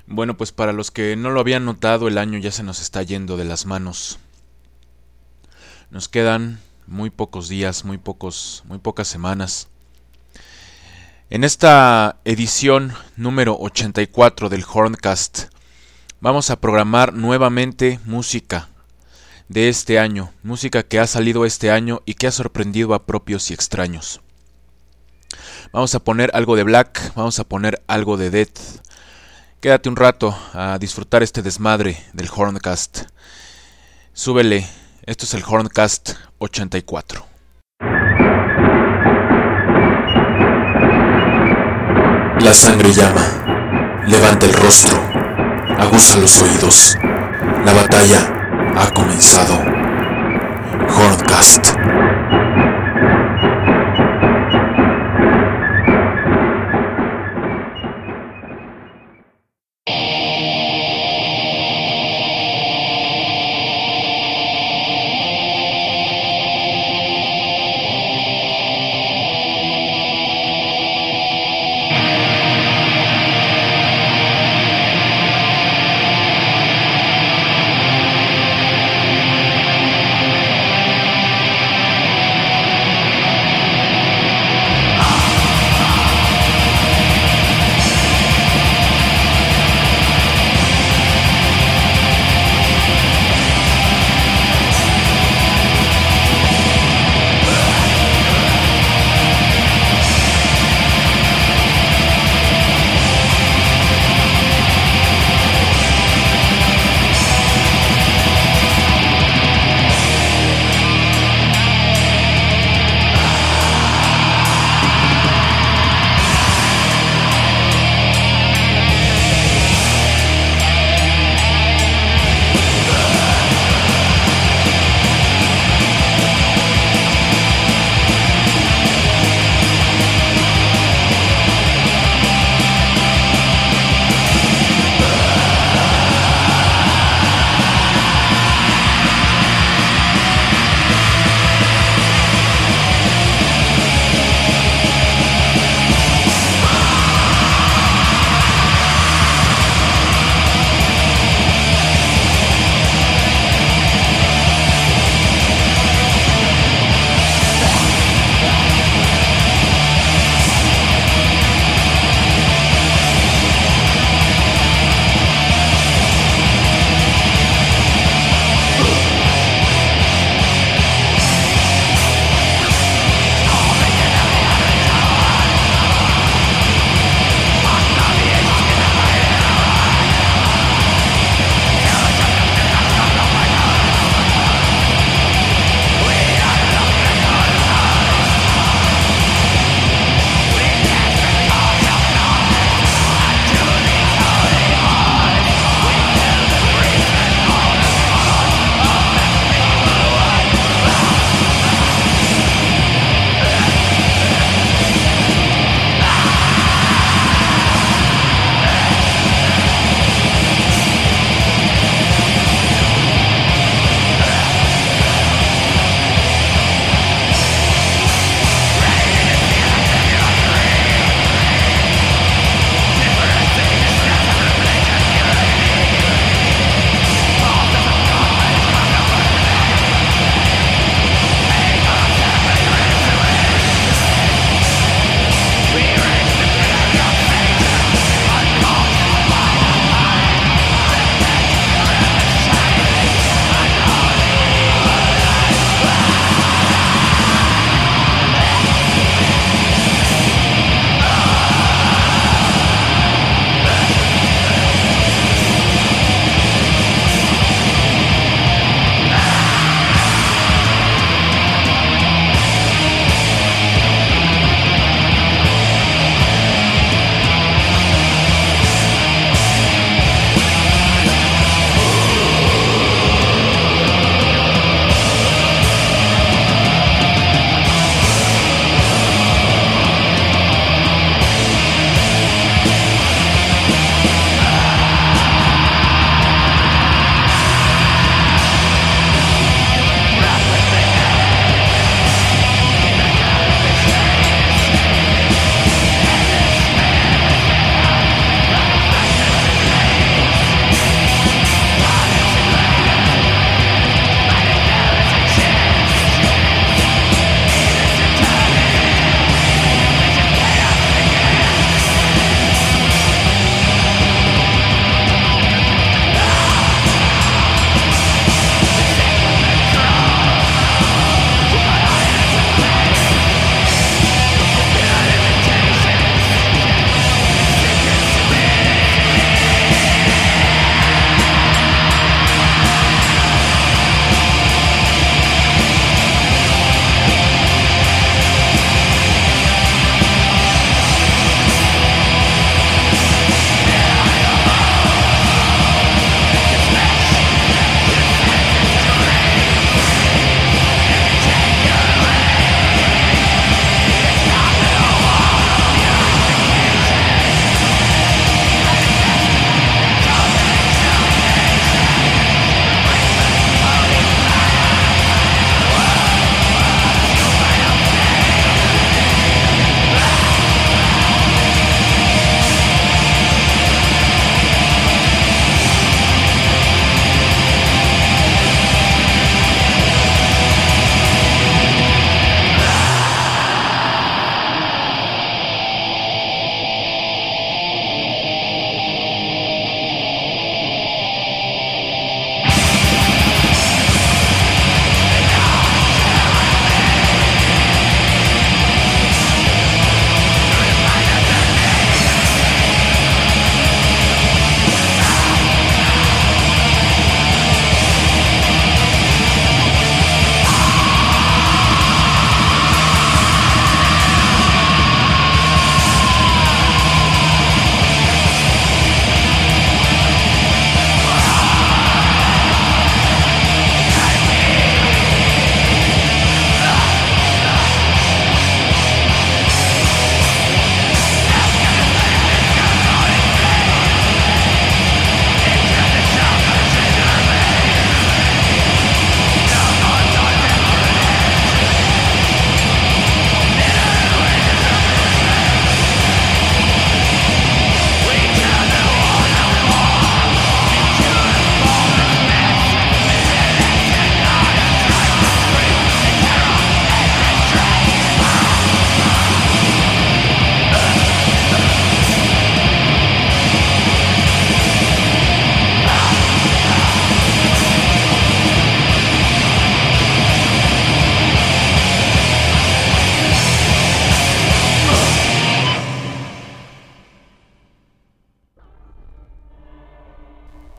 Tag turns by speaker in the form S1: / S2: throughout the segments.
S1: Bueno, pues para los que no lo habían notado, el año ya se nos está yendo de las manos. Nos quedan muy pocos días, muy pocas semanas. En esta edición número 84 del Horncast vamos a programar nuevamente música de este año, música que ha salido este año y que ha sorprendido a propios y extraños. Vamos a poner algo de Black, vamos a poner algo de Death. Quédate un rato a disfrutar este desmadre del Horncast. Súbele, esto es el Horncast 84.
S2: La sangre llama, levanta el rostro, aguza los oídos. La batalla ha comenzado. Horncast.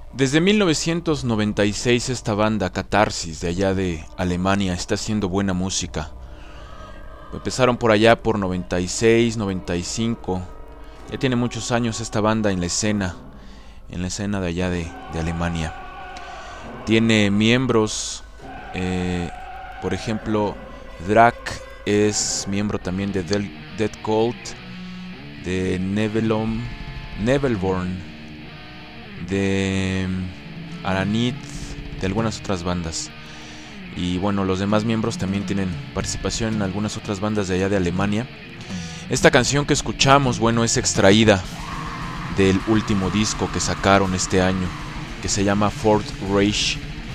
S1: Desde 1996 esta banda Catarsis de allá de Alemania está haciendo buena música. Empezaron por allá por 96, 95. Ya tiene muchos años esta banda en la escena de allá de Alemania. Tiene miembros, por ejemplo, Drak es miembro también de Dead Cult, de Nebelborn, de Aranith, de algunas otras bandas. Y bueno, los demás miembros también tienen participación en algunas otras bandas de allá de Alemania. Esta canción que escuchamos, bueno, es extraída del último disco que sacaron este año, que se llama Fourth Reich.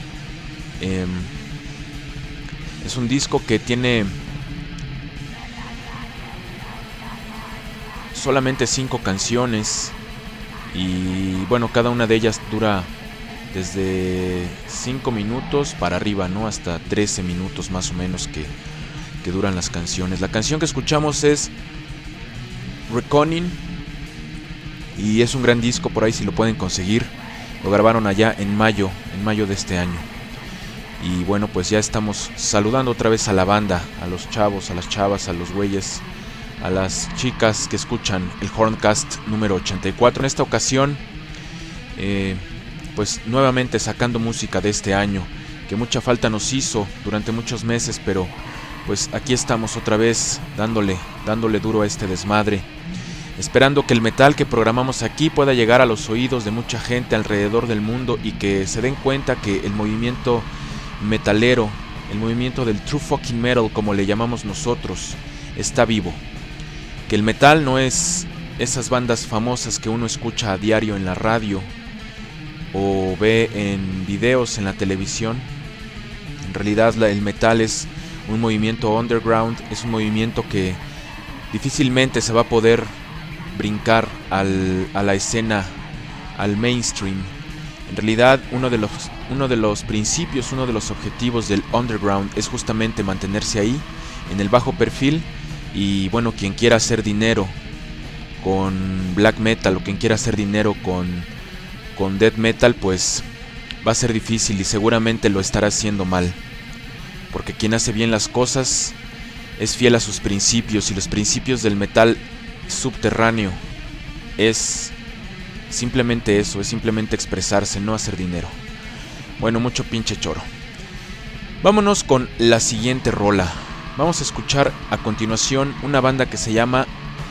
S1: Es un disco que tiene solamente 5 canciones. Y bueno, cada una de ellas dura desde 5 minutos para arriba, ¿no? Hasta 13 minutos más o menos que duran las canciones. La canción que escuchamos es Reckoning y es un gran disco, por ahí si lo pueden conseguir. Lo grabaron allá en mayo de este año. Y bueno, pues ya estamos saludando otra vez a la banda, a los chavos, a las chavas, a los güeyes, a las chicas que escuchan el Horncast número 84. En esta ocasión, pues nuevamente sacando música de este año, que mucha falta nos hizo durante muchos meses, pero pues aquí estamos otra vez dándole duro a este desmadre, esperando que el metal que programamos aquí pueda llegar a los oídos de mucha gente alrededor del mundo y que se den cuenta que el movimiento metalero, el movimiento del true fucking metal como le llamamos nosotros, está vivo. Que el metal no es esas bandas famosas que uno escucha a diario en la radio o ve en videos en la televisión. En realidad el metal es un movimiento underground, es un movimiento que difícilmente se va a poder brincar a la escena, al mainstream. En realidad uno de los principios, uno de los objetivos del underground es justamente mantenerse ahí, en el bajo perfil. Y bueno, quien quiera hacer dinero con black metal o quien quiera hacer dinero con death metal, pues va a ser difícil y seguramente lo estará haciendo mal. Porque quien hace bien las cosas es fiel a sus principios, y los principios del metal subterráneo es simplemente eso, es simplemente expresarse, no hacer dinero. Bueno, mucho pinche choro. Vámonos con la siguiente rola. Vamos a escuchar a continuación una banda que se llama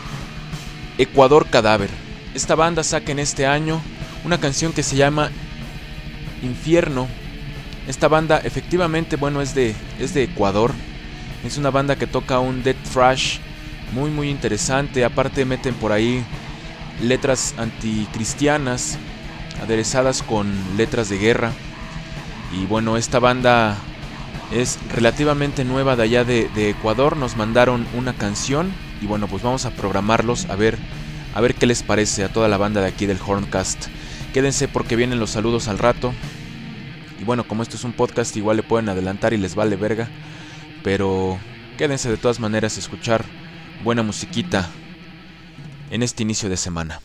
S1: Ecuador Cadáver. Esta banda saca en este año una canción que se llama Infierno. Esta banda efectivamente, bueno, es de Ecuador. Es una banda que toca un death thrash muy muy interesante. Aparte meten por ahí letras anticristianas aderezadas con letras de guerra. Y bueno, esta banda es relativamente nueva de allá de Ecuador. Nos mandaron una canción y bueno, pues vamos a programarlos a ver qué les parece a toda la banda de aquí del Horncast. Quédense porque vienen los saludos al rato. Y bueno, como esto es un podcast, igual le pueden adelantar y les vale verga, pero quédense de todas maneras a escuchar buena musiquita en este inicio de semana.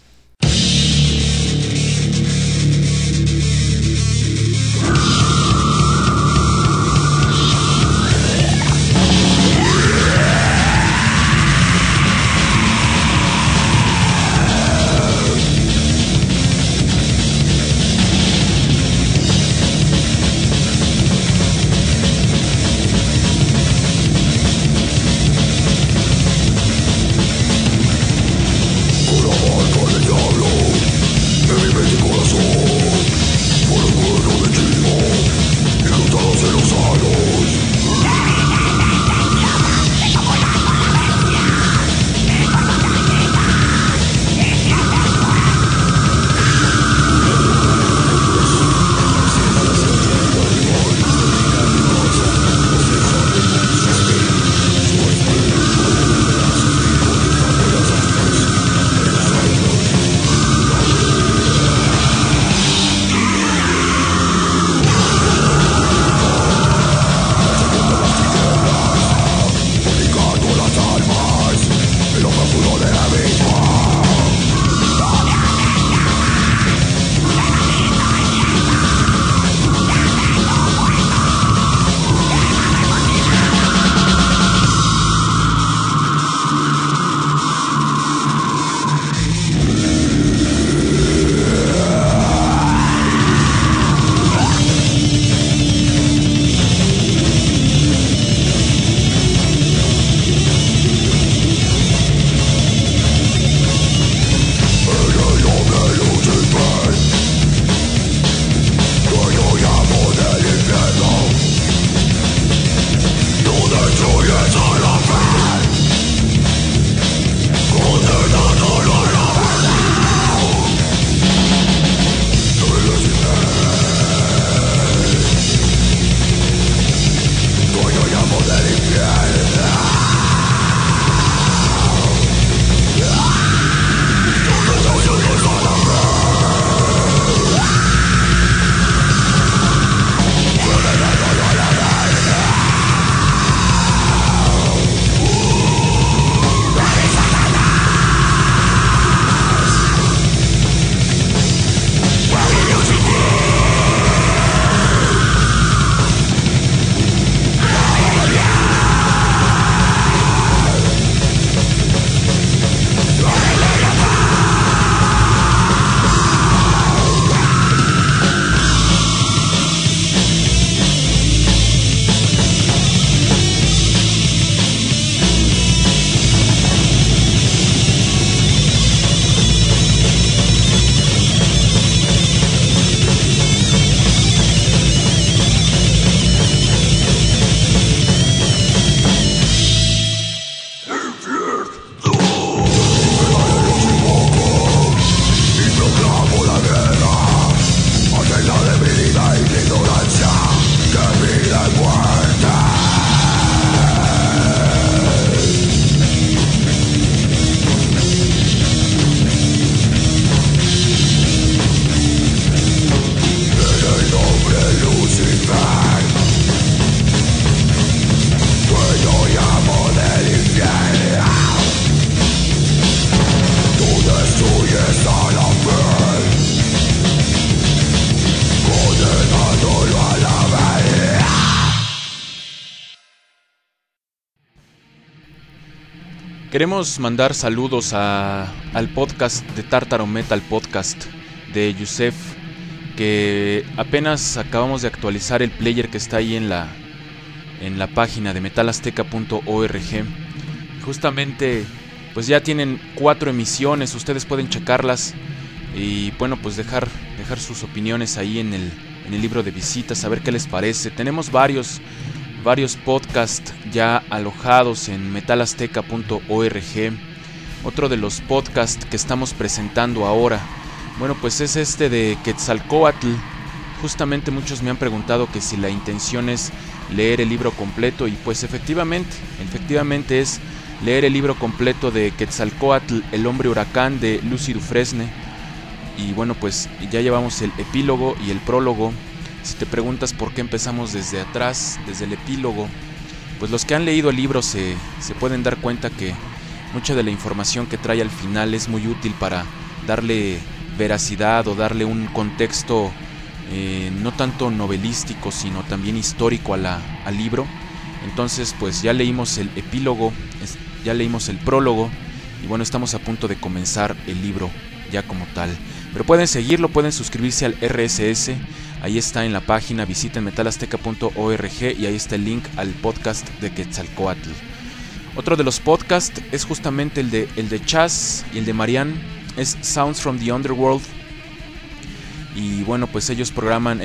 S1: Queremos mandar saludos al podcast de Tártaro Metal Podcast de Yusef, que apenas acabamos de actualizar el player que está ahí en la página de metalazteca.org. Justamente pues ya tienen 4 emisiones, ustedes pueden checarlas y bueno, pues dejar sus opiniones ahí en el libro de visitas, a ver qué les parece. Tenemos varios podcasts ya alojados en metalazteca.org. Otro de los podcasts que estamos presentando ahora, bueno, pues es este de Quetzalcóatl. Justamente muchos me han preguntado que si la intención es leer el libro completo, y pues efectivamente es leer el libro completo de Quetzalcóatl, el hombre huracán, de Lucy Dufresne. Y bueno, pues ya llevamos el epílogo y el prólogo. Si te preguntas por qué empezamos desde atrás, desde el epílogo, pues los que han leído el libro se pueden dar cuenta que mucha de la información que trae al final es muy útil para darle veracidad o darle un contexto no tanto novelístico, sino también histórico al libro. Entonces pues ya leímos el epílogo, ya leímos el prólogo y bueno, estamos a punto de comenzar el libro ya como tal. Pero pueden seguirlo, pueden suscribirse al RSS, ahí está en la página, visiten metalazteca.org y ahí está el link al podcast de Quetzalcóatl. Otro de los podcasts es justamente el de Chaz y el de Marianne, es Sounds from the Underworld. Y bueno, pues ellas programan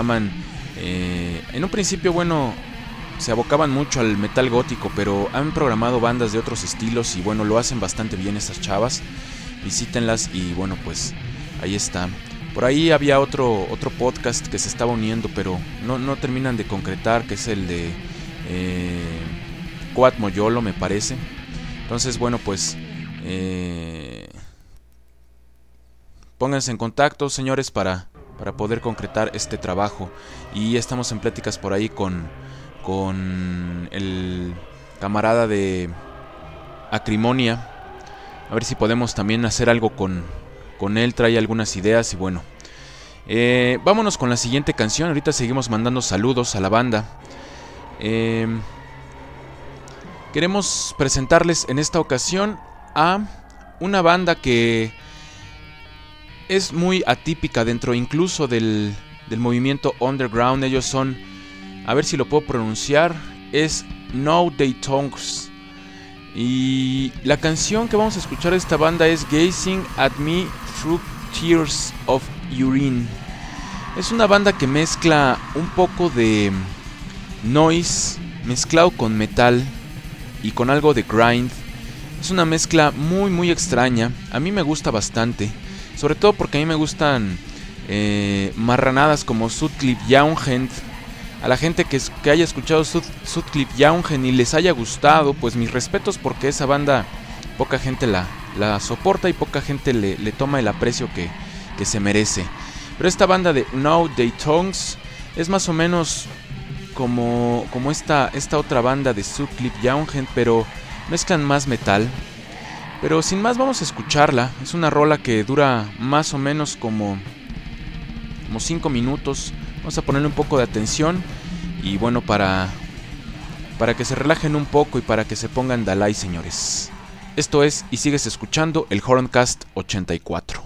S1: en un principio, bueno, se abocaban mucho al metal gótico, pero han programado bandas de otros estilos y bueno, lo hacen bastante bien estas chavas. Visítenlas y bueno, pues ahí está. Por ahí había otro podcast que se estaba uniendo, pero no terminan de concretar, que es el de Coat Moyolo, me parece. Entonces bueno, pues pónganse en contacto, señores, para poder concretar este trabajo. Y estamos en pláticas por ahí con el camarada de Acrimonia, a ver si podemos también hacer algo con él. Trae algunas ideas y bueno, vámonos con la siguiente canción. Ahorita seguimos mandando saludos a la banda. Queremos presentarles en esta ocasión a una banda que es muy atípica dentro incluso del movimiento underground. Ellos son, a ver si lo puedo pronunciar, es No Day Tongues. Y la canción que vamos a escuchar de esta banda es Gazing at Me Through Tears of Urine. Es una banda que mezcla un poco de noise mezclado con metal y con algo de grind. Es una mezcla muy muy extraña. A mí me gusta bastante, sobre todo porque a mí me gustan marranadas como Sutcliffe Younghend. A la gente que haya escuchado Sutcliffe Younghend y les haya gustado, pues mis respetos, porque esa banda poca gente la soporta y poca gente le toma el aprecio que se merece. Pero esta banda de No Day Tongues es más o menos como esta otra banda de Sutcliffe Younghend, pero mezclan más metal. Pero sin más, vamos a escucharla. Es una rola que dura más o menos como 5 minutos. Vamos a ponerle un poco de atención y bueno, para que se relajen un poco y para que se pongan Dalai, señores. Esto es, y sigues escuchando, el Horncast 84.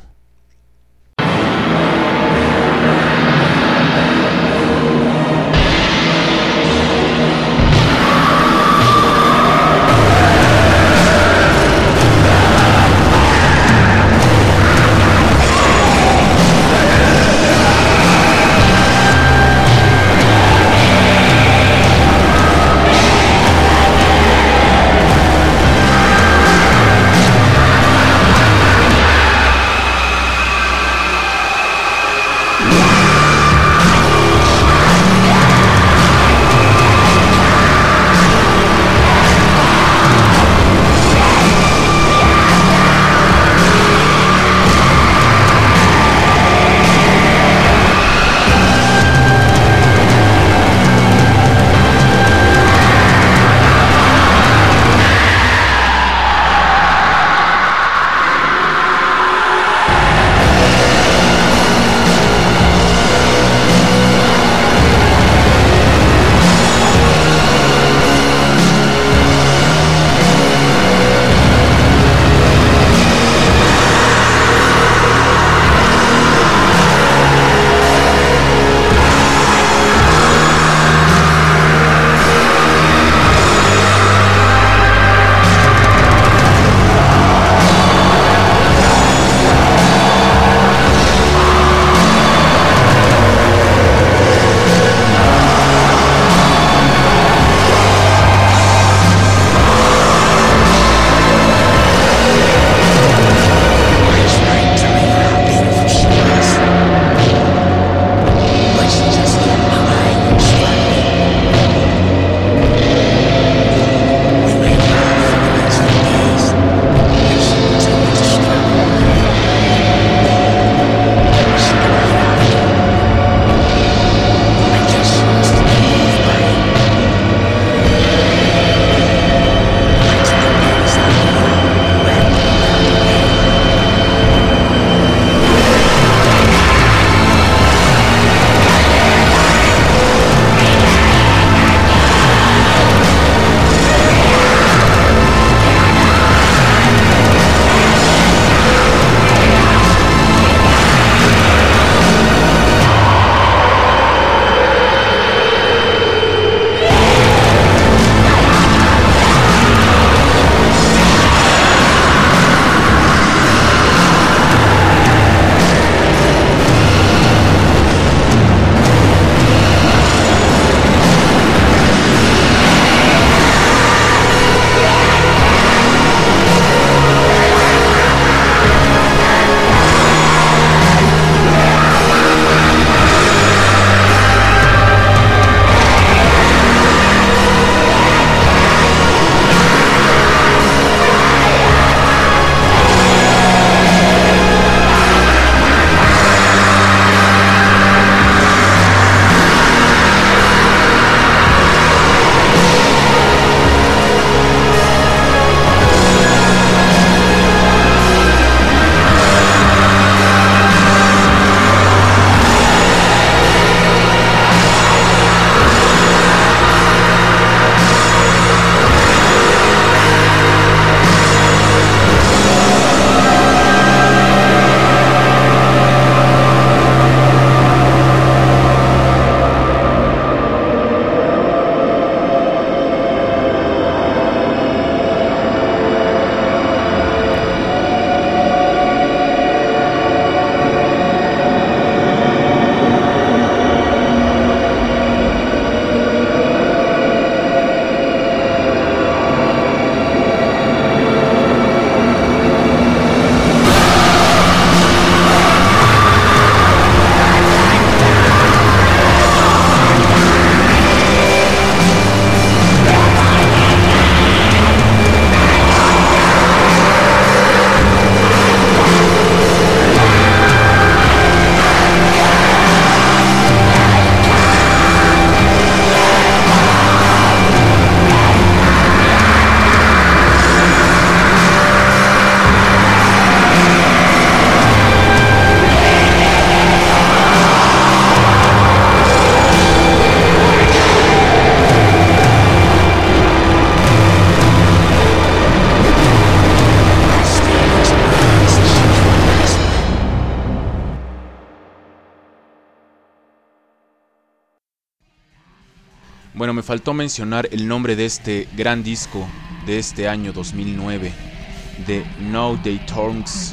S1: Bueno, me faltó mencionar el nombre de este gran disco de este año 2009, de No Day Tongues.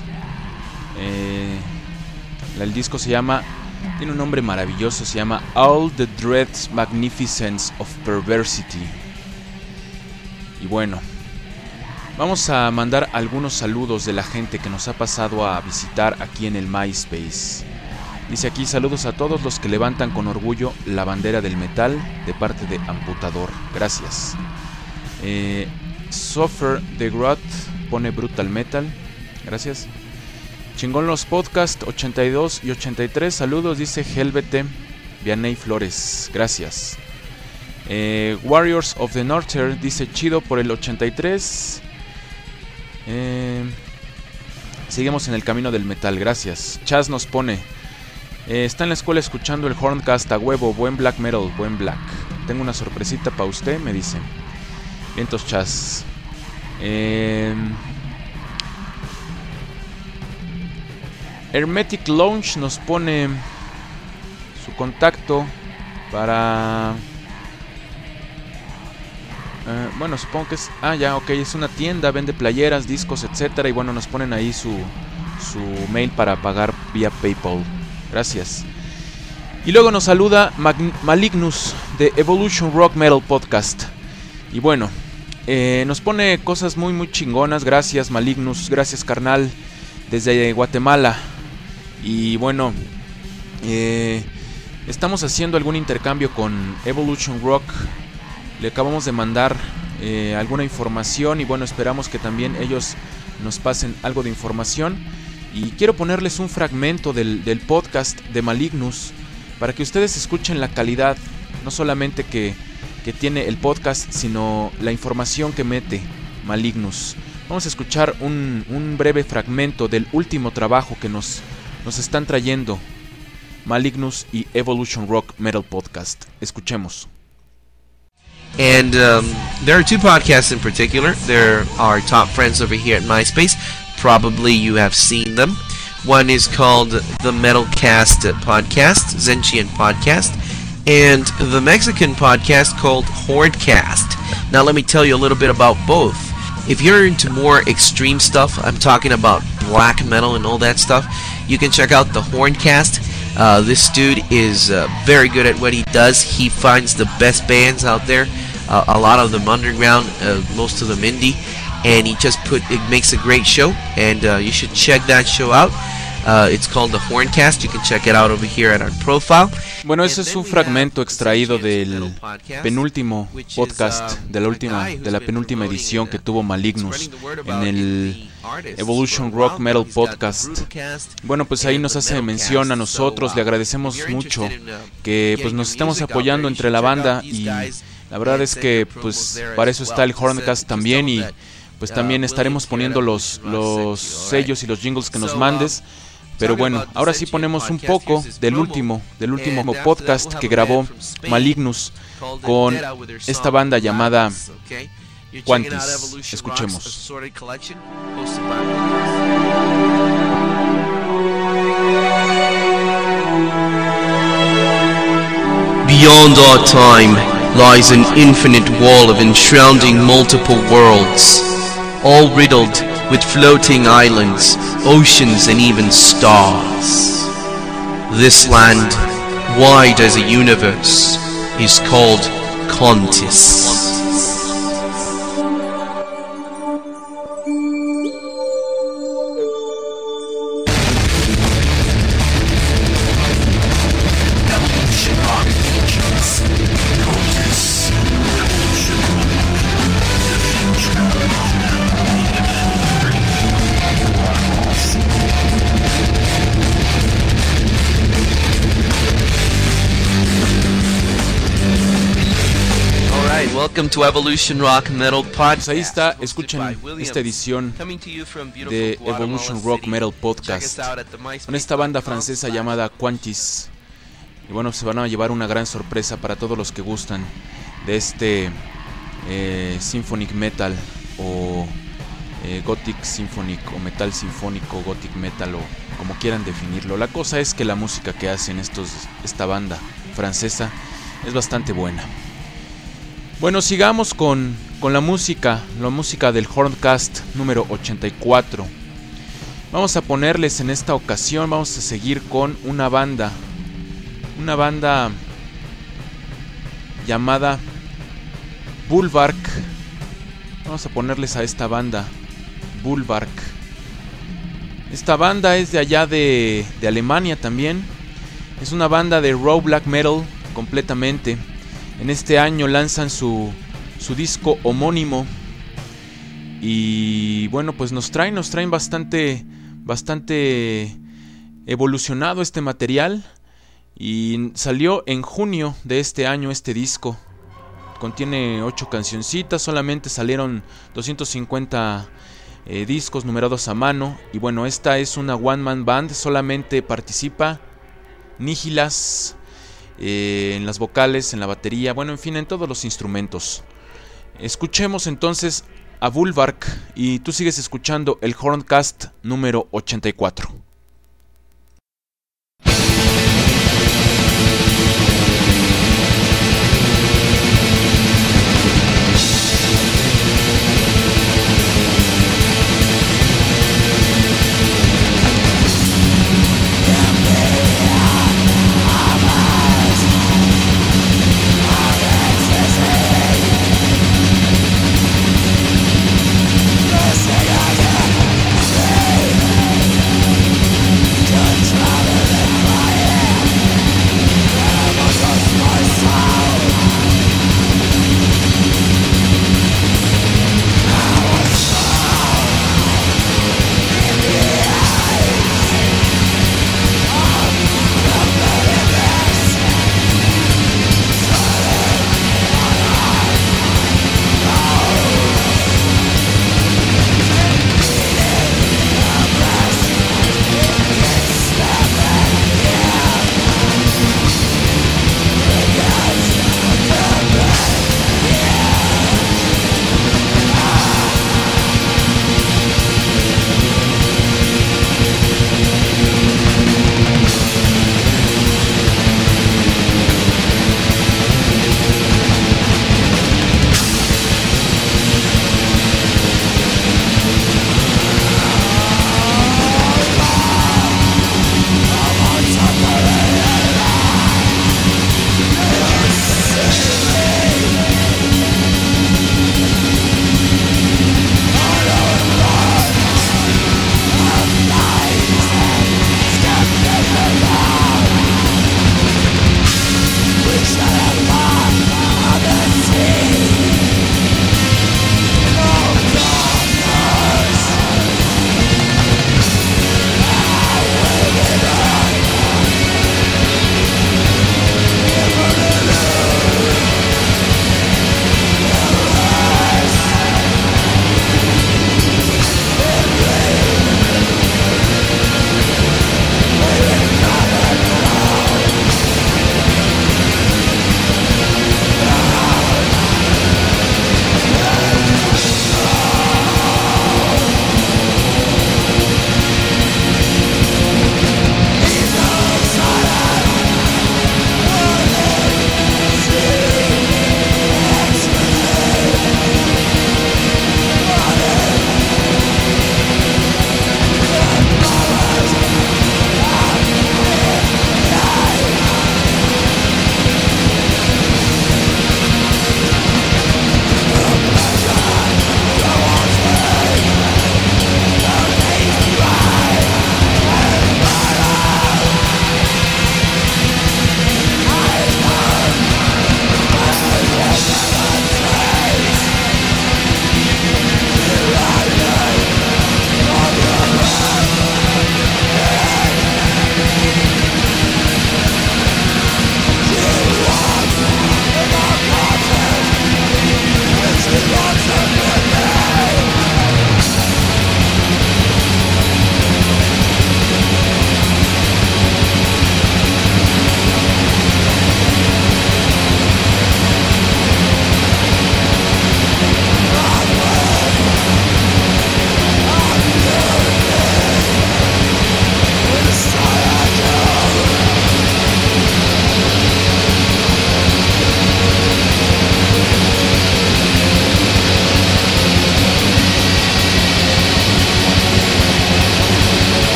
S1: El disco tiene un nombre maravilloso, se llama All the Dread Magnificence of Perversity. Y bueno, vamos a mandar algunos saludos de la gente que nos ha pasado a visitar aquí en el MySpace. Dice aquí: saludos a todos los que levantan con orgullo la bandera del metal de parte de Amputador. Gracias. Suffer the Grot pone Brutal Metal. Gracias. Chingón los podcast 82 y 83. Saludos, dice Helvete Vianey Flores. Gracias. Warriors of the Norther dice: chido por el 83. Seguimos en el camino del metal. Gracias. Chaz nos pone: está en la escuela escuchando el Horncast a huevo. Buen black metal, buen black. Tengo una sorpresita para usted, me dice. Vientos, Chaz. Hermetic Lounge nos pone su contacto para... bueno, supongo que es... es una tienda, vende playeras, discos, etcétera. Y bueno, nos ponen ahí su mail para pagar vía PayPal. Gracias. Y luego nos saluda Malignus de Evolution Rock Metal Podcast. Y bueno, nos pone cosas muy muy chingonas. Gracias, Malignus, gracias, carnal, desde Guatemala. Y bueno, estamos haciendo algún intercambio con Evolution Rock. Le acabamos de mandar alguna información y bueno, esperamos que también ellos nos pasen algo de información. Y quiero ponerles un fragmento del podcast de Malignus para que ustedes escuchen la calidad, no solamente que tiene el podcast, sino la información que mete Malignus. Vamos a escuchar un breve fragmento del último trabajo que nos están trayendo Malignus y Evolution Rock Metal Podcast. Escuchemos.
S3: And there are two podcasts in particular. They're our top friends over here at MySpace. Probably you have seen them. One is called the Metalcast Podcast, Zenshian Podcast, and the Mexican podcast called Hordecast. Now let me tell you a little bit about both. If you're into more extreme stuff, I'm talking about black metal and all that stuff, you can check out the Horncast. This dude is very good at what he does. He finds the best bands out there, a lot of them underground, most of them indie, and it makes a great show, and you should check that show out. It's called the Horncast. You can check it out over here at our profile.
S1: Bueno, ese es un fragmento extraído del penúltimo podcast de la penúltima edición que tuvo Malignus en el Evolution Rock Metal Podcast. Bueno, pues ahí nos hace mención a nosotros. Le agradecemos mucho que pues nos estamos apoyando entre la banda, y la verdad es que pues para eso está el Horncast también, y pues también estaremos poniendo los sellos y los jingles que nos mandes. Pero bueno, ahora sí ponemos un poco del último podcast que grabó Malignus con esta banda llamada Quantis. Escuchemos.
S3: Beyond our time lies an infinite wall of enshrouding multiple worlds, all riddled with floating islands, oceans, and even stars. This land, wide as a universe, is called Contis. Welcome to Evolution Rock Metal Podcast.
S1: Pues ahí está, escuchen esta edición de Evolution Rock Metal Podcast con esta banda francesa llamada Quantis. Y bueno, se van a llevar una gran sorpresa para todos los que gustan de este symphonic metal o gothic symphonic o metal sinfónico, gothic metal o como quieran definirlo. La cosa es que la música que hacen esta banda francesa es bastante buena. Bueno, sigamos con la música del Horncast número 84. Vamos a ponerles en esta ocasión, vamos a seguir con una banda llamada Bulwark. Vamos a ponerles a esta banda, Bulwark. Esta banda es de allá de Alemania también. Es una banda de raw black metal completamente. En este año lanzan su disco homónimo. Y bueno, pues nos traen bastante evolucionado este material. Y salió en junio de este año este disco. Contiene 8 cancioncitas, solamente salieron 250 discos numerados a mano. Y bueno, esta es una one man band, solamente participa Nihilas en las vocales, en la batería, bueno, en fin, en todos los instrumentos. Escuchemos entonces a Bulwark y tú sigues escuchando el Horncast número 84.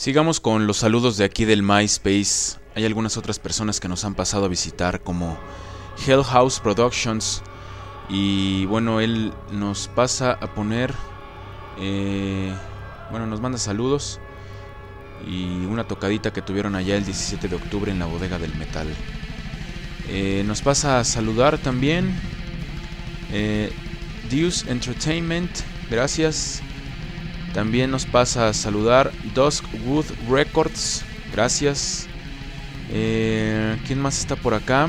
S1: Sigamos con los saludos de aquí del MySpace. Hay algunas otras personas que nos han pasado a visitar, como Hell House Productions. Y bueno, él nos pasa a poner, nos manda saludos y una tocadita que tuvieron allá el 17 de octubre en la Bodega del Metal. Nos pasa a saludar también Deuce Entertainment, gracias. También nos pasa a saludar Duskwood Records, gracias. ¿Quién más está por acá?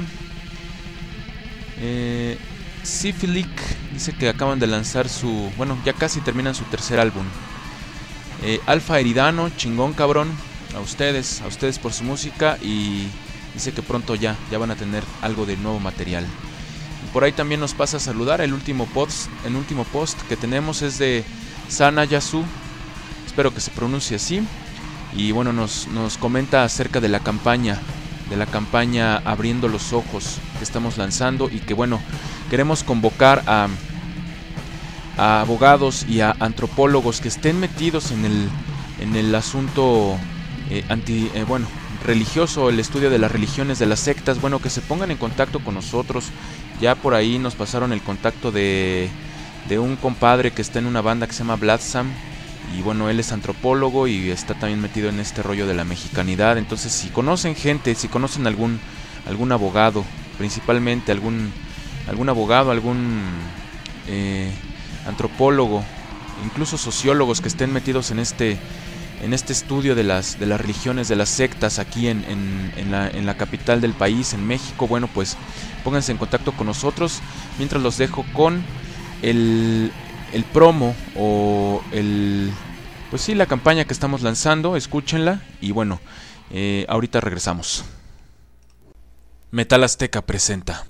S1: Syphilic dice que acaban de lanzar ya casi terminan su tercer álbum. Alfa Eridano, chingón cabrón, a ustedes por su música, y dice que pronto ya van a tener algo de nuevo material. Y por ahí también nos pasa a saludar. El último post que tenemos es de Sana Yasu, espero que se pronuncie así, y bueno, nos comenta acerca de la campaña Abriendo los Ojos que estamos lanzando, y que bueno, queremos convocar a abogados y a antropólogos que estén metidos en el asunto religioso, el estudio de las religiones, de las sectas, bueno, que se pongan en contacto con nosotros. Ya por ahí nos pasaron el contacto de un compadre que está en una banda que se llama Bloodsam, y bueno, él es antropólogo y está también metido en este rollo de la mexicanidad. Entonces, si conocen algún abogado, principalmente algún abogado, algún antropólogo, incluso sociólogos que estén metidos en este estudio de las religiones, de las sectas aquí en la capital del país, en México, bueno, pues pónganse en contacto con nosotros. Mientras los dejo con el promo o la campaña que estamos lanzando, escúchenla y bueno, ahorita regresamos. Metal Azteca presenta.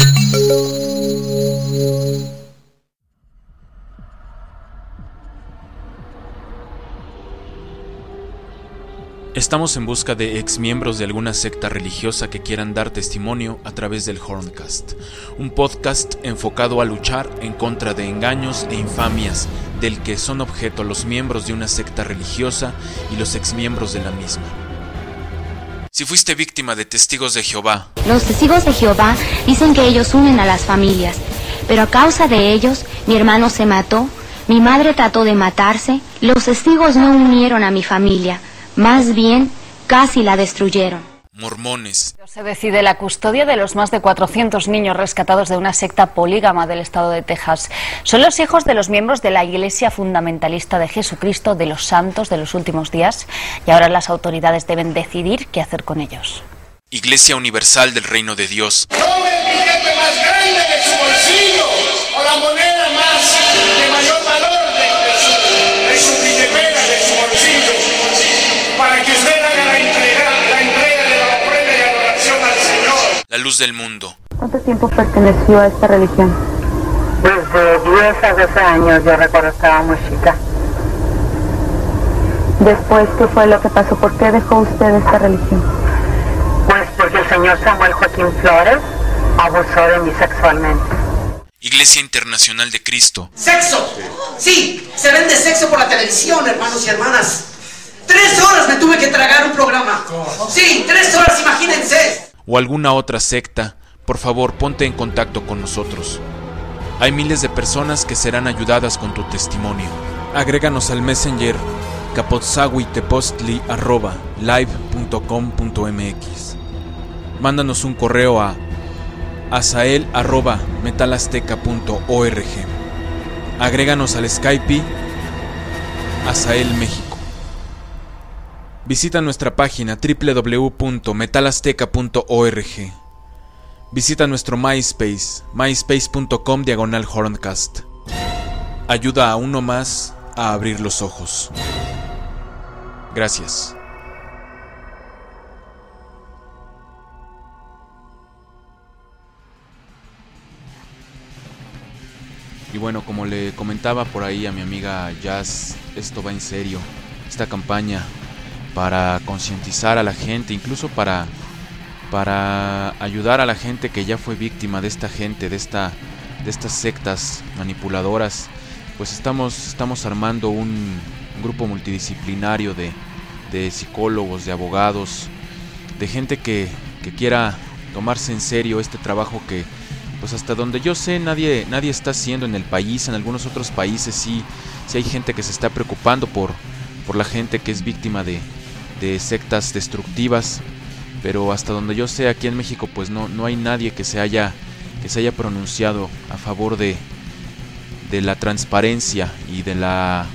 S1: Estamos en busca de exmiembros de alguna secta religiosa que quieran dar testimonio a través del Horncast, un podcast enfocado a luchar en contra de engaños e infamias del que son objeto los miembros de una secta religiosa y los exmiembros de la misma. Si fuiste víctima de Testigos de Jehová,
S4: los Testigos de Jehová dicen que ellos unen a las familias, pero a causa de ellos mi hermano se mató, mi madre trató de matarse, los testigos no unieron a mi familia. Más bien, casi la destruyeron.
S1: Mormones.
S5: Se decide la custodia de los más de 400 niños rescatados de una secta polígama del estado de Texas. Son los hijos de los miembros de la Iglesia Fundamentalista de Jesucristo de los Santos de los Últimos Días, y ahora las autoridades deben decidir qué hacer con ellos.
S1: Iglesia Universal del Reino de Dios.
S6: Tome el billete más grande de su bolsillo o la moneda de mayor valor de su billetera, de su bolsillo, para que usted haga la entrega de la ofrenda y adoración al Señor.
S1: La luz del mundo.
S4: ¿Cuánto tiempo perteneció a esta religión?
S7: Desde 10 a 12 años, yo recuerdo, estaba muy chica.
S4: Después, ¿qué fue lo que pasó? ¿Por qué dejó usted esta religión?
S7: Pues porque el señor Samuel Joaquín Flores abusó de mí sexualmente.
S1: Iglesia Internacional de Cristo.
S8: ¡Sexo! Sí, se vende sexo por la televisión, hermanos y hermanas. 3 horas me tuve que tragar un programa. Sí, 3 horas, imagínense.
S1: O alguna otra secta, por favor, ponte en contacto con nosotros. Hay miles de personas que serán ayudadas con tu testimonio. Agréganos al Messenger capotzagüitepostli@live.com.mx. Mándanos un correo a asael@metalazteca.org. Agréganos al Skype Asael México. Visita nuestra página www.metalazteca.org. Visita nuestro MySpace, myspace.com/Horncast. Ayuda a uno más a abrir los ojos. Gracias. Y bueno, como le comentaba por ahí a mi amiga Jazz, esto va en serio. Esta campaña para concientizar a la gente, incluso para ayudar a la gente que ya fue víctima de esta gente, de estas sectas manipuladoras, pues estamos armando un grupo multidisciplinario de de psicólogos, de abogados, de gente que quiera tomarse en serio este trabajo que, pues hasta donde yo sé, nadie está haciendo en el país. En algunos otros países sí hay gente que se está preocupando por la gente que es víctima de sectas destructivas, pero hasta donde yo sé, aquí en México pues no hay nadie que se haya pronunciado a favor de la transparencia y de la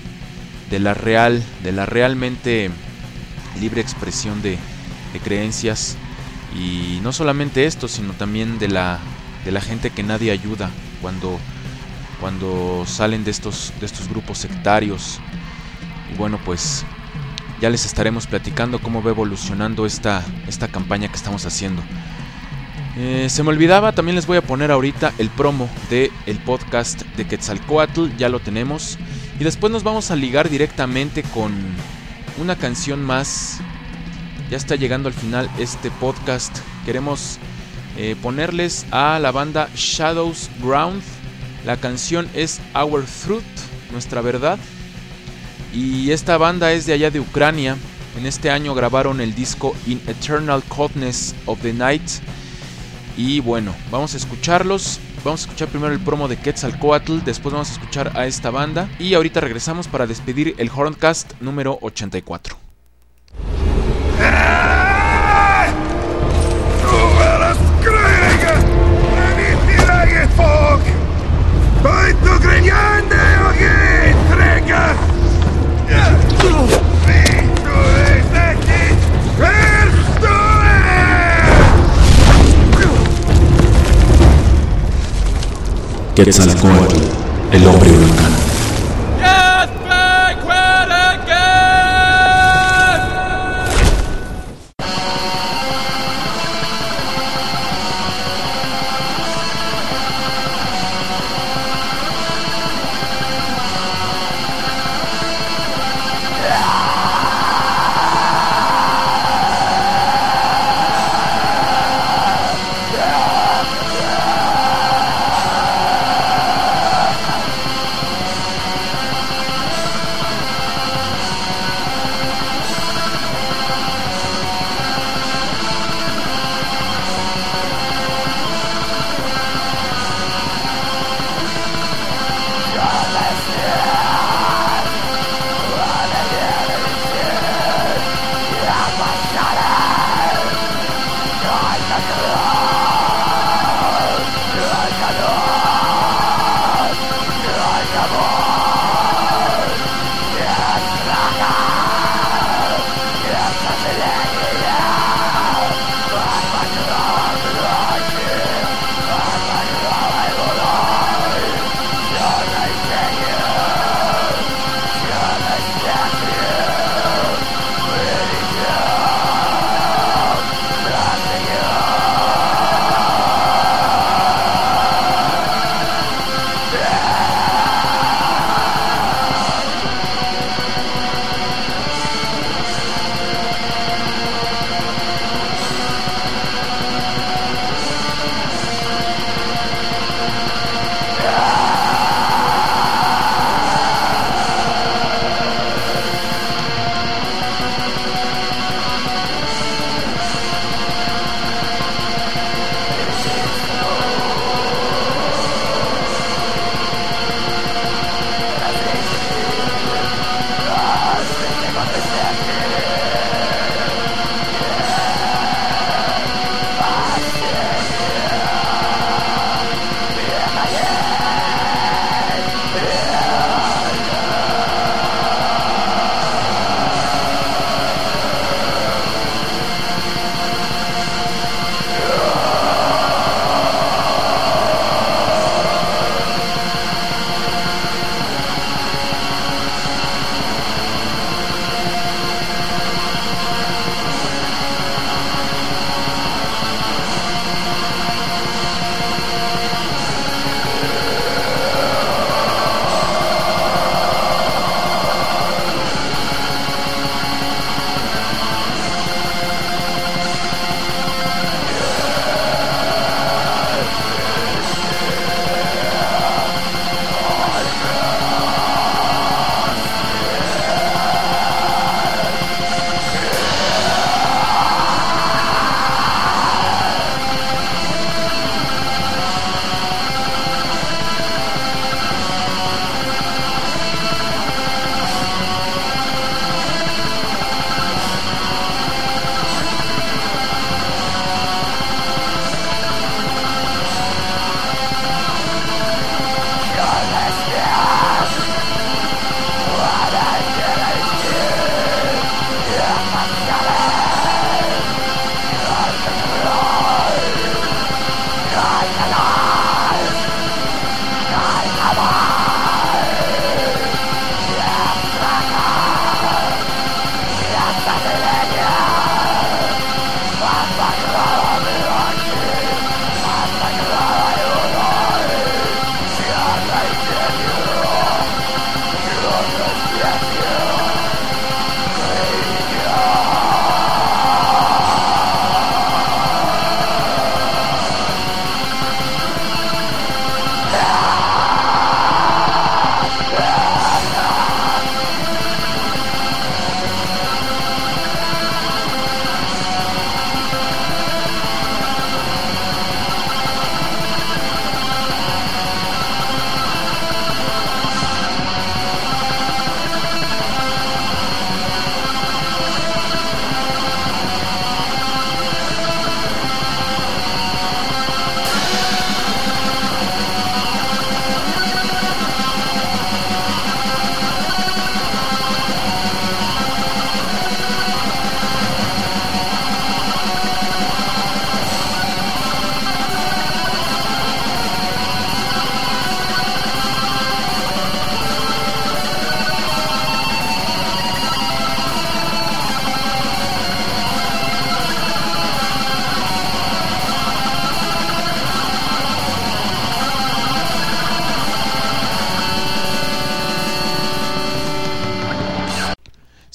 S1: realmente libre expresión de creencias. Y no solamente esto, sino también de la gente que nadie ayuda cuando salen de estos grupos sectarios. Y bueno, pues ya les estaremos platicando cómo va evolucionando esta campaña que estamos haciendo. Se me olvidaba, también les voy a poner ahorita el promo del podcast de Quetzalcóatl, ya lo tenemos. Y después nos vamos a ligar directamente con una canción más. Ya está llegando al final este podcast. Queremos ponerles a la banda Shadows Ground. La canción es Our Truth, nuestra verdad. Y esta banda es de allá de Ucrania. En este año grabaron el disco In Eternal Coldness of the Night. Y bueno, vamos a escucharlos. Vamos a escuchar primero el promo de Quetzalcóatl, después vamos a escuchar a esta banda. Y ahorita regresamos para despedir el Horncast número 84.
S2: Quetzalcóatl, el hombre huracán.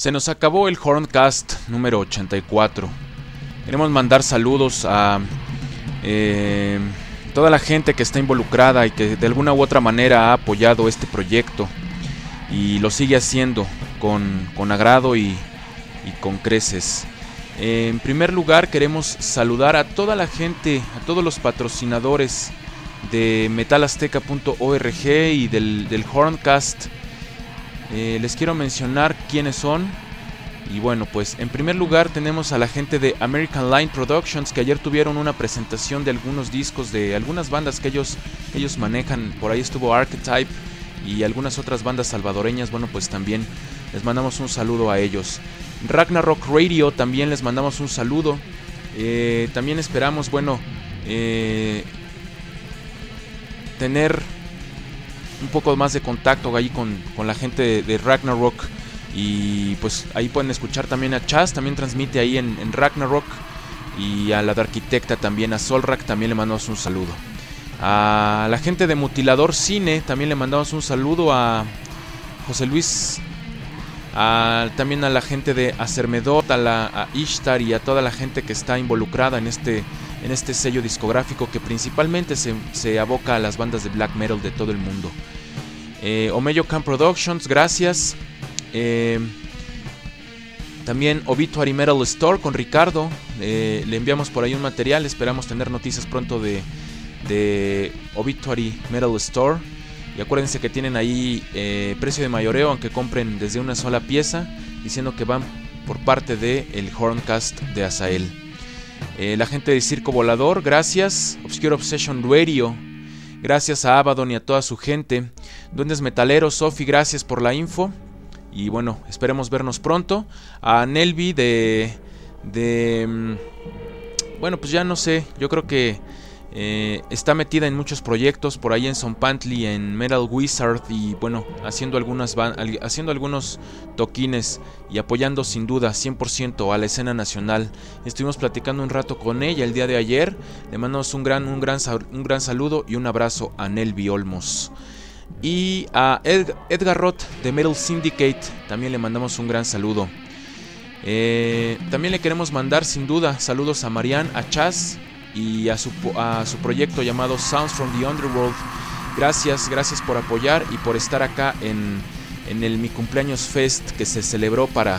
S1: Se nos acabó el Horncast número 84. Queremos mandar saludos a toda la gente que está involucrada y que de alguna u otra manera ha apoyado este proyecto y lo sigue haciendo con agrado y con creces. En primer lugar, queremos saludar a toda la gente, a todos los patrocinadores de metalazteca.org y del Horncast. Les quiero mencionar quiénes son. Y bueno, pues en primer lugar tenemos a la gente de American Line Productions, que ayer tuvieron una presentación de algunos discos de algunas bandas que ellos manejan. Por ahí estuvo Archetype y algunas otras bandas salvadoreñas. Bueno, pues también les mandamos un saludo a ellos. Ragnarok Radio también les mandamos un saludo. También esperamos, bueno, tener un poco más de contacto ahí con la gente de Ragnarok. Y pues ahí pueden escuchar también a Chaz, también transmite ahí en Ragnarok. Y a la de Arquitecta también, a Solrak también le mandamos un saludo. A la gente de Mutilador Cine también le mandamos un saludo. A José Luis, también a la gente de Acermedot, a Ishtar y a toda la gente que está involucrada en este sello discográfico que principalmente se aboca a las bandas de black metal de todo el mundo. Omeyo Camp Productions, gracias. También Obituary Metal Store con Ricardo, le enviamos por ahí un material, esperamos tener noticias pronto de Obituary Metal Store. Y acuérdense que tienen ahí precio de mayoreo, aunque compren desde una sola pieza, diciendo que van por parte de el Horncast de Azael. La gente de Circo Volador, gracias. Obscure Obsession Radio, gracias a Abaddon y a toda su gente. Duendes Metaleros, Sofi, gracias por la info. Y bueno, esperemos vernos pronto. A Nelvi bueno, pues ya no sé, yo creo que está metida en muchos proyectos por ahí en Zompantli, en Metal Wizard y bueno, haciendo algunos toquines y apoyando sin duda 100% a la escena nacional. Estuvimos platicando un rato con ella el día de ayer. Le mandamos un gran saludo y un abrazo a Nelvi Olmos. Y a Edgar Roth de Metal Syndicate también le mandamos un gran saludo. También le queremos mandar sin duda saludos a Marianne, a Chaz y a su proyecto llamado Sounds from the Underworld. Gracias por apoyar y por estar acá en el Mi Cumpleaños Fest que se celebró para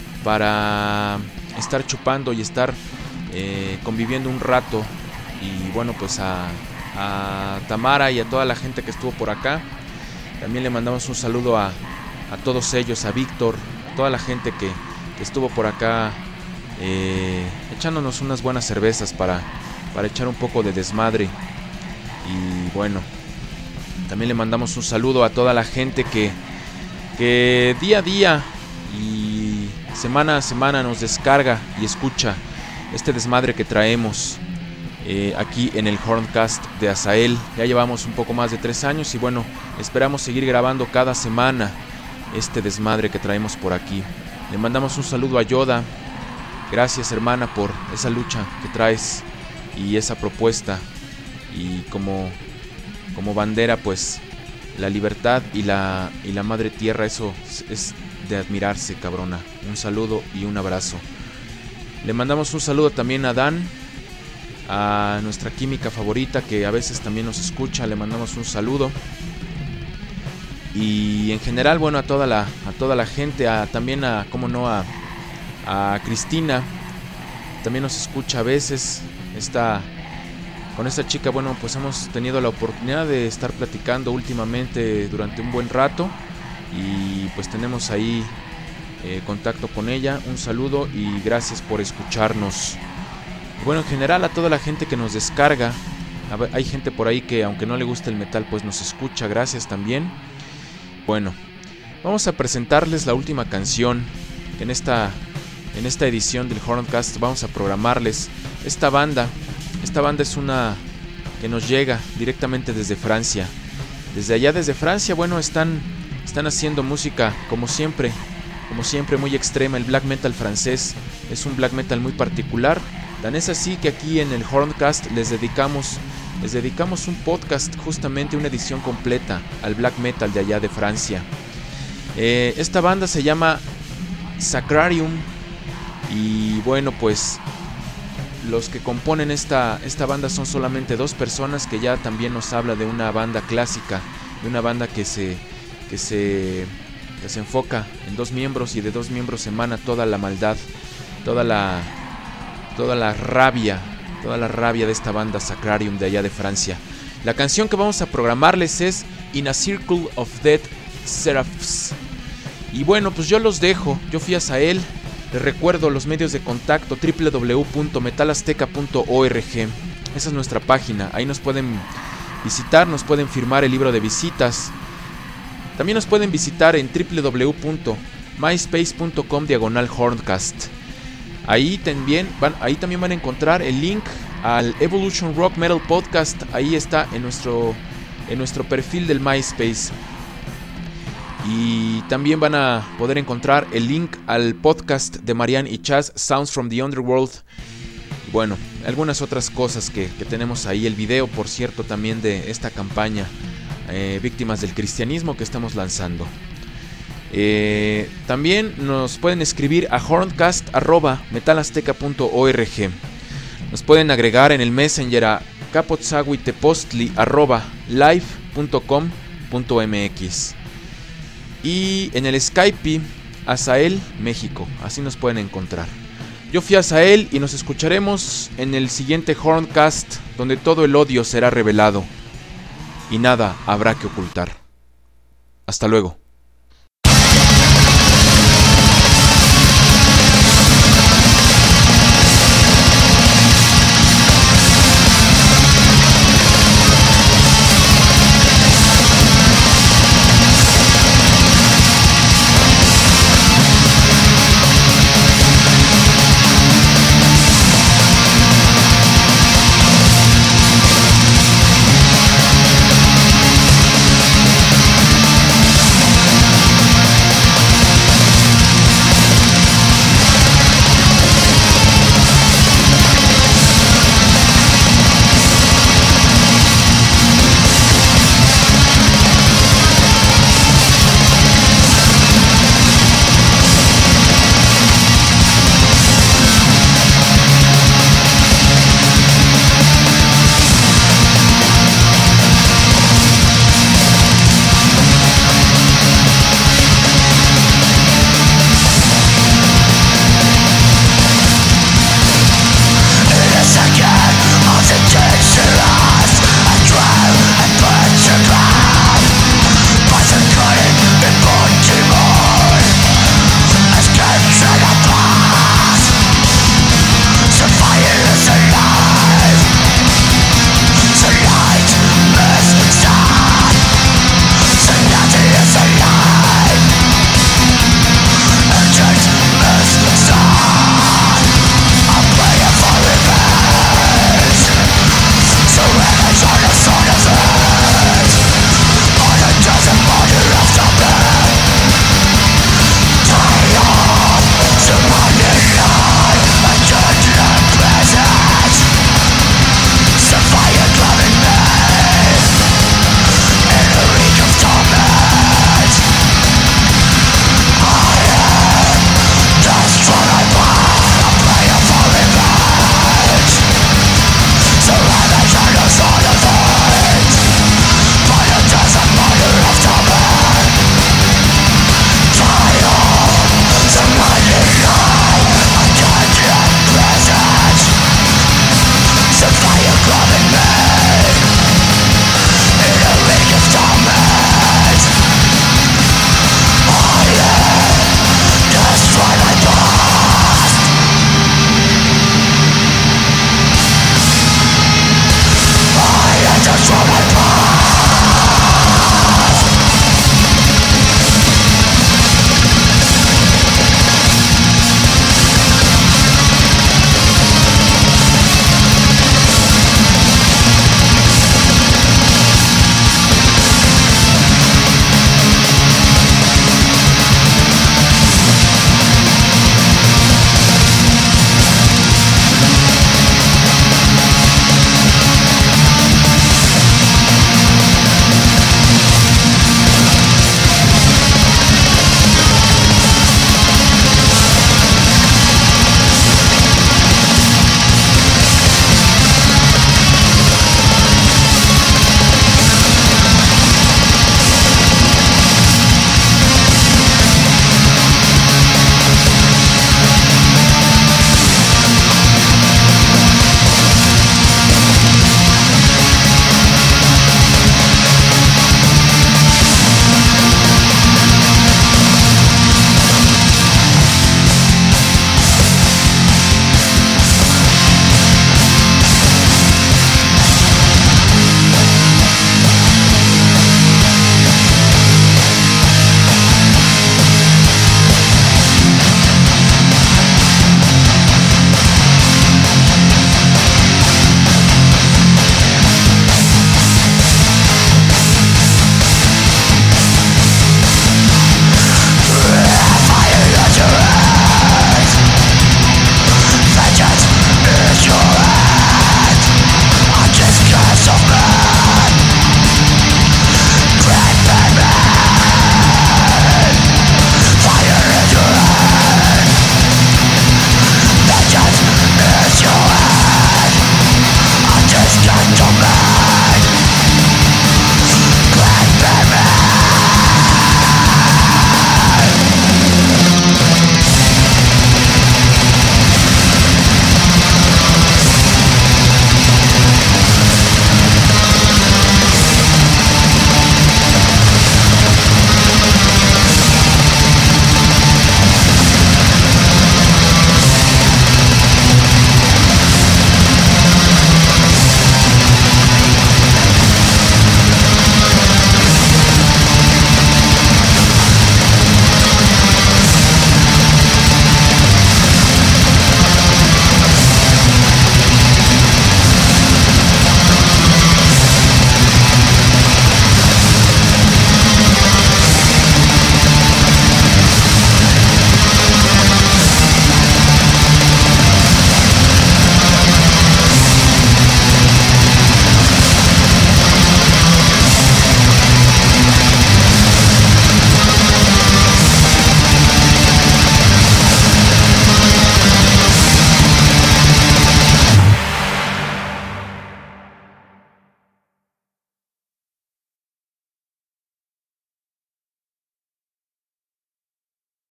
S1: estar chupando y estar conviviendo un rato. Y bueno, pues a Tamara y a toda la gente que estuvo por acá también le mandamos un saludo a todos ellos, a Víctor, a toda la gente que estuvo por acá echándonos unas buenas cervezas para echar un poco de desmadre. Y bueno, también le mandamos un saludo a toda la gente que día a día y semana a semana nos descarga y escucha este desmadre que traemos aquí en el Horncast de Azael. Ya llevamos un poco más de 3 años y bueno, esperamos seguir grabando cada semana este desmadre que traemos por aquí. Le mandamos un saludo a Yoda. Gracias, hermana, por esa lucha que traes y esa propuesta. Y como bandera, pues la libertad y la madre tierra, eso es de admirarse, cabrona. Un saludo y un abrazo. Le mandamos un saludo también a Dan, a nuestra química favorita, que a veces también nos escucha. Le mandamos un saludo. Y en general, bueno, a toda la gente, también a Cristina, también nos escucha a veces. Con esta chica, bueno, pues hemos tenido la oportunidad de estar platicando últimamente durante un buen rato. Y pues tenemos ahí contacto con ella. Un saludo y gracias por escucharnos. Bueno, en general a toda la gente que nos descarga. Hay gente por ahí que aunque no le guste el metal, pues nos escucha. Gracias también. Bueno, vamos a presentarles la última canción. En esta edición del Horncast vamos a programarles esta banda. Esta banda es una que nos llega directamente desde Francia. Desde allá, desde Francia, bueno, están haciendo música como siempre, muy extrema. El black metal francés es un black metal muy particular. Tan es así que aquí en el Horncast les dedicamos un podcast, justamente una edición completa al black metal de allá de Francia. Esta banda se llama Sacrarium. Y bueno, pues los que componen esta banda son solamente 2 personas, que ya también nos habla de una banda clásica, de una banda que se enfoca en 2 miembros, y de 2 miembros emana toda la maldad, toda la rabia de esta banda Sacrarium de allá de Francia. La canción que vamos a programarles es In a Circle of Dead Seraphs. Y bueno, pues yo los dejo. Yo fui a Asael. Les recuerdo los medios de contacto: www.metalazteca.org. Esa es nuestra página. Ahí nos pueden visitar, nos pueden firmar el libro de visitas. También nos pueden visitar en www.myspace.com/Horncast. Ahí también van a encontrar el link al Evolution Rock Metal Podcast. Ahí está en nuestro perfil del MySpace. Y también van a poder encontrar el link al podcast de Marianne y Chaz, Sounds from the Underworld. Bueno, algunas otras cosas que tenemos ahí. El video, por cierto, también de esta campaña, Víctimas del Cristianismo, que estamos lanzando. También nos pueden escribir a horncast@metalazteca.org. Nos pueden agregar en el Messenger a capotzahuitepostli@live.com.mx. Y en el Skype, Asael, México. Así nos pueden encontrar. Yo fui a Asael y nos escucharemos en el siguiente Horncast, donde todo el odio será revelado y nada habrá que ocultar. Hasta luego.